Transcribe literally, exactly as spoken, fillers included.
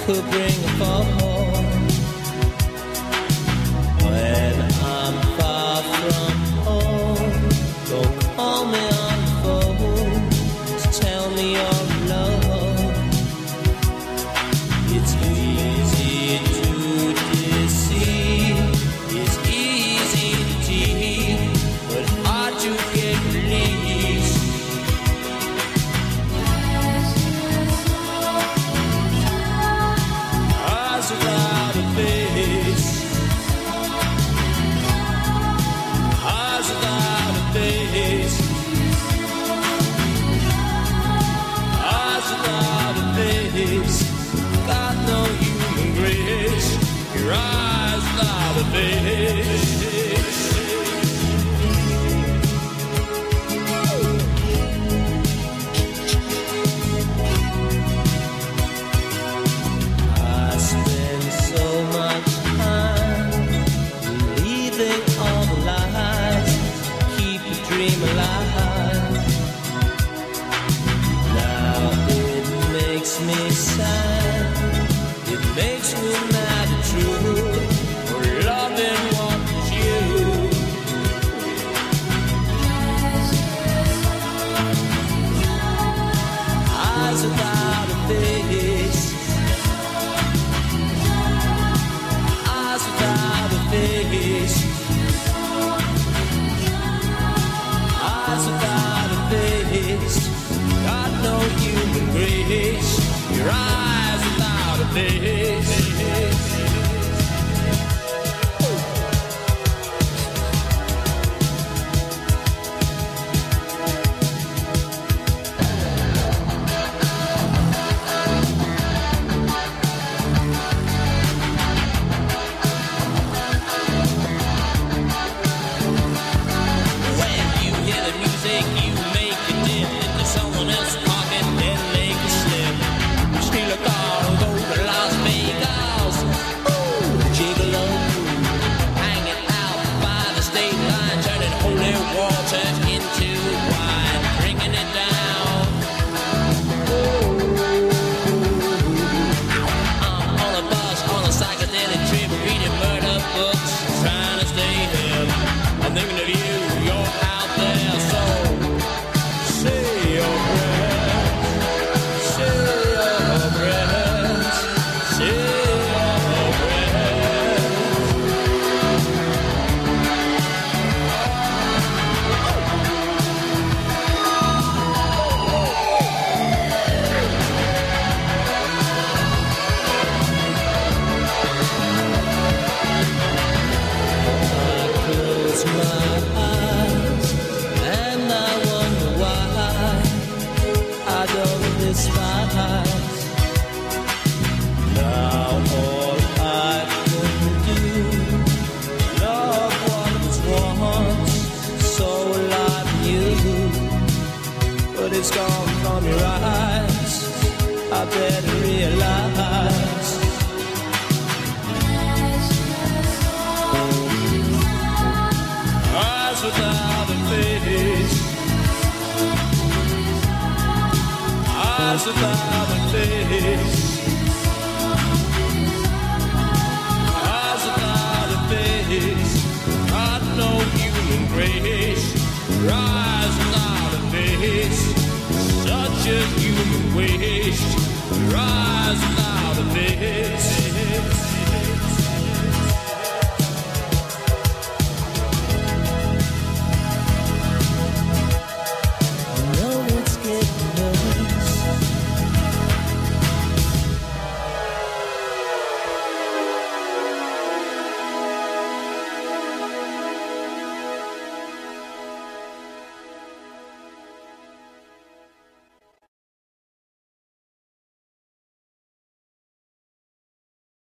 could bring a fall. When I'm far from home, don't call me on the phone to tell me you're alone. It's easy to deceive, it's easy to deal, but hard to get released. Eyes without a face, eyes without a face, eyes without a face. Got no human grace. Your eyes without a face. I spend so much time believing all the lies, keep the dream alive. Now it makes me sad, it makes me mad and true, for loving what is you. Eyes without a face, eyes without a face, eyes without a face. Got no human grace. Your eyes without a face. When you hear the music, you make it dip into someone else's pocket, then make it slip. Steal a car, go to Las Vegas. Ooh, gigolo. Hanging out by the state line, turning holy water into wine, drinking it down. Ooh. I'm on a bus, on a psychedelic trip, reading murder books, trying to stay hip. I'm thinking of you, you're out there, so say your prayers, say your prayers, say your prayers. I close my eyes and I wonder why I don't despise. Now all I can do, love what was once so like you, but it's gone from your eyes. I better realize. Eyes without a face, eyes without a face, eyes without a face. Got no human grace. Eyes without a face, such a human waste. Eyes without a face.